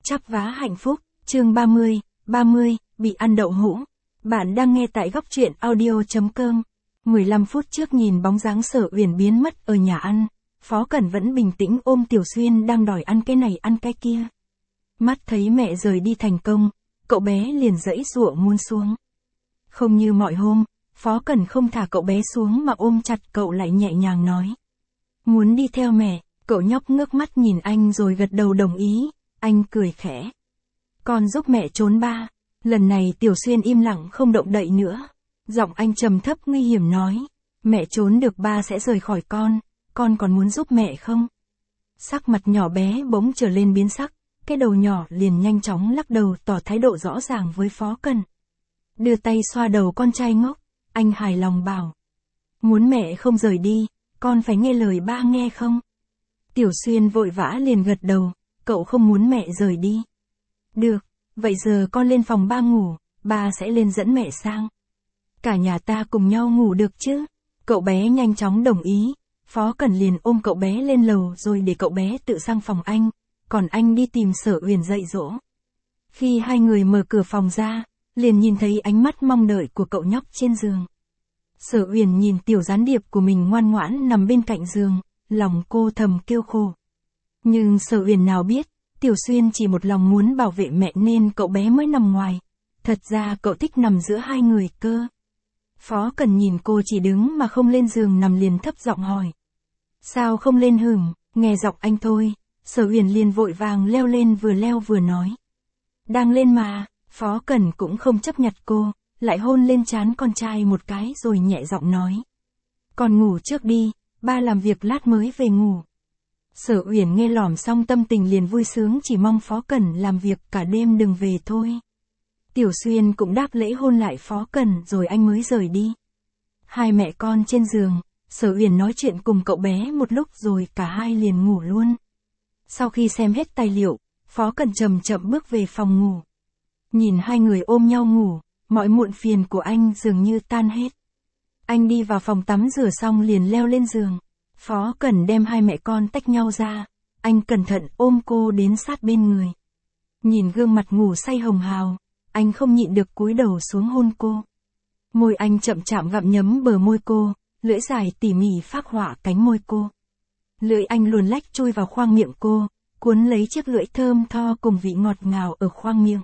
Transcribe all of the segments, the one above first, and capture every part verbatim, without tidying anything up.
Chắp vá hạnh phúc, chương ba mươi, ba mươi, bị ăn đậu hũ. Bạn đang nghe tại góc truyện audio.com. mười lăm phút trước nhìn bóng dáng Sở Uyển biến mất ở nhà ăn, Phó Cẩn vẫn bình tĩnh ôm Tiểu Xuyên đang đòi ăn cái này ăn cái kia. Mắt thấy mẹ rời đi thành công, cậu bé liền giãy giụa muốn xuống. Không như mọi hôm, Phó Cẩn không thả cậu bé xuống mà ôm chặt cậu lại nhẹ nhàng nói. Muốn đi theo mẹ, cậu nhóc ngước mắt nhìn anh rồi gật đầu đồng ý, anh cười khẽ. Con giúp mẹ trốn ba. Lần này Tiểu Xuyên im lặng không động đậy nữa. Giọng anh trầm thấp nguy hiểm nói, mẹ trốn được ba sẽ rời khỏi con, con còn muốn giúp mẹ không? Sắc mặt nhỏ bé bỗng trở lên biến sắc, cái đầu nhỏ liền nhanh chóng lắc đầu tỏ thái độ rõ ràng với Phó Cẩn. Đưa tay xoa đầu con trai ngốc, anh hài lòng bảo. Muốn mẹ không rời đi, con phải nghe lời ba nghe không? Tiểu Xuyên vội vã liền gật đầu, cậu không muốn mẹ rời đi. Được, vậy giờ con lên phòng ba ngủ, ba sẽ lên dẫn mẹ sang. Cả nhà ta cùng nhau ngủ được chứ? Cậu bé nhanh chóng đồng ý, Phó Cẩn liền ôm cậu bé lên lầu rồi để cậu bé tự sang phòng anh, còn anh đi tìm Sở Uyển dạy dỗ. Khi hai người mở cửa phòng ra, liền nhìn thấy ánh mắt mong đợi của cậu nhóc trên giường. Sở Uyển nhìn tiểu gián điệp của mình ngoan ngoãn nằm bên cạnh giường, lòng cô thầm kêu khổ. Nhưng Sở Uyển nào biết, Tiểu Xuyên chỉ một lòng muốn bảo vệ mẹ nên cậu bé mới nằm ngoài. Thật ra cậu thích nằm giữa hai người cơ. Phó Cẩn nhìn cô chỉ đứng mà không lên giường nằm liền thấp giọng hỏi. Sao không lên hửng, nghe giọng anh thôi, Sở Uyển liền vội vàng leo lên vừa leo vừa nói. Đang lên mà, Phó Cẩn cũng không chấp nhặt cô, lại hôn lên trán con trai một cái rồi nhẹ giọng nói. Con ngủ trước đi, ba làm việc lát mới về ngủ. Sở Uyển nghe lỏm xong tâm tình liền vui sướng chỉ mong Phó Cẩn làm việc cả đêm đừng về thôi. Tiểu Xuyên cũng đáp lễ hôn lại Phó Cẩn rồi anh mới rời đi. Hai mẹ con trên giường, Sở Uyển nói chuyện cùng cậu bé một lúc rồi cả hai liền ngủ luôn. Sau khi xem hết tài liệu, Phó Cẩn chậm chậm bước về phòng ngủ. Nhìn hai người ôm nhau ngủ, mọi muộn phiền của anh dường như tan hết. Anh đi vào phòng tắm rửa xong liền leo lên giường. Phó Cẩn đem hai mẹ con tách nhau ra, anh cẩn thận ôm cô đến sát bên người. Nhìn gương mặt ngủ say hồng hào, anh không nhịn được cúi đầu xuống hôn cô. Môi anh chậm chạm gặm nhấm bờ môi cô, lưỡi dài tỉ mỉ phác họa cánh môi cô. Lưỡi anh luồn lách chui vào khoang miệng cô, cuốn lấy chiếc lưỡi thơm tho cùng vị ngọt ngào ở khoang miệng.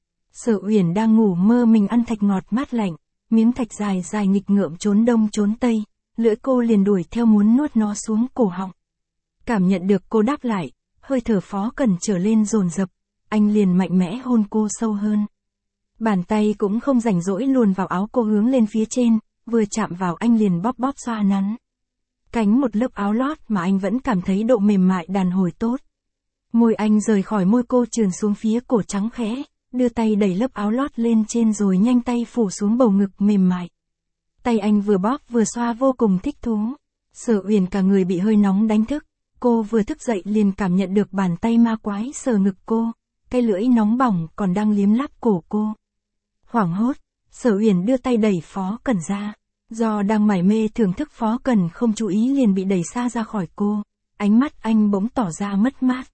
Sở Uyển đang ngủ mơ mình ăn thạch ngọt mát lạnh, miếng thạch dài dài nghịch ngợm trốn đông trốn tây, lưỡi cô liền đuổi theo muốn nuốt nó xuống cổ họng. Cảm nhận được cô đáp lại, hơi thở Phó Cẩn trở lên dồn dập, anh liền mạnh mẽ hôn cô sâu hơn. Bàn tay cũng không rảnh rỗi luồn vào áo cô hướng lên phía trên, vừa chạm vào anh liền bóp bóp xoa nắn. Cánh một lớp áo lót mà anh vẫn cảm thấy độ mềm mại đàn hồi tốt. Môi anh rời khỏi môi cô trườn xuống phía cổ trắng khẽ, đưa tay đẩy lớp áo lót lên trên rồi nhanh tay phủ xuống bầu ngực mềm mại. Tay anh vừa bóp vừa xoa vô cùng thích thú. Sở Uyển cả người bị hơi nóng đánh thức, cô vừa thức dậy liền cảm nhận được bàn tay ma quái sờ ngực cô, cái lưỡi nóng bỏng còn đang liếm láp cổ cô. Hoảng hốt, Sở Uyển đưa tay đẩy Phó Cẩn ra. Do đang mải mê thưởng thức Phó Cẩn không chú ý liền bị đẩy xa ra khỏi cô, ánh mắt anh bỗng tỏ ra mất mát.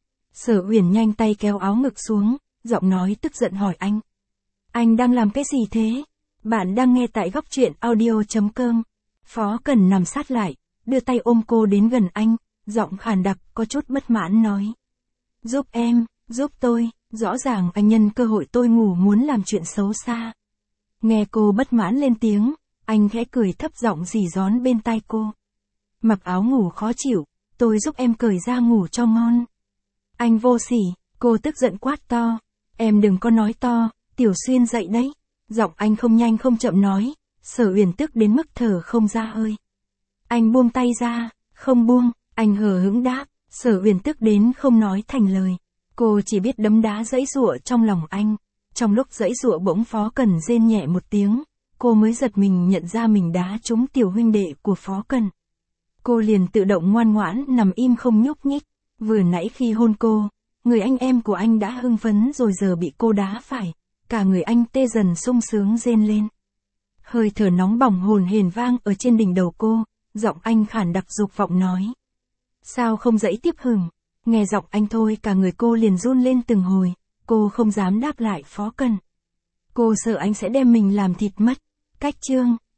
Sở Uyển nhanh tay kéo áo ngực xuống, giọng nói tức giận hỏi anh. Anh đang làm cái gì thế? Bạn đang nghe tại góc truyện audio.com. Phó Cẩn nằm sát lại, đưa tay ôm cô đến gần anh, giọng khàn đặc có chút bất mãn nói. Giúp em, giúp tôi, rõ ràng anh nhân cơ hội tôi ngủ muốn làm chuyện xấu xa. Nghe cô bất mãn lên tiếng, anh khẽ cười thấp giọng rỉ rón bên tai cô. Mặc áo ngủ khó chịu, tôi giúp em cởi ra ngủ cho ngon. Anh vô sỉ, cô tức giận quát to. Em đừng có nói to, Tiểu Xuyên dậy đấy. Giọng anh không nhanh không chậm nói, Sở Uyển tức đến mức thở không ra hơi. Anh buông tay ra, không buông, anh hờ hững đáp, Sở Uyển tức đến không nói thành lời. Cô chỉ biết đấm đá giãy giụa trong lòng anh. Trong lúc giãy giụa bỗng Phó Cẩn rên nhẹ một tiếng, cô mới giật mình nhận ra mình đá trúng tiểu huynh đệ của Phó Cẩn. Cô liền tự động ngoan ngoãn nằm im không nhúc nhích. Vừa nãy khi hôn cô, người anh em của anh đã hưng phấn rồi giờ bị cô đá phải. Cả người anh tê dần sung sướng rên lên. Hơi thở nóng bỏng hồn hển vang ở trên đỉnh đầu cô, giọng anh khản đặc dục vọng nói. Sao không dãy tiếp hửng? Nghe giọng anh thôi cả người cô liền run lên từng hồi, cô không dám đáp lại Phó Cần. Cô sợ anh sẽ đem mình làm thịt mất. Cách chương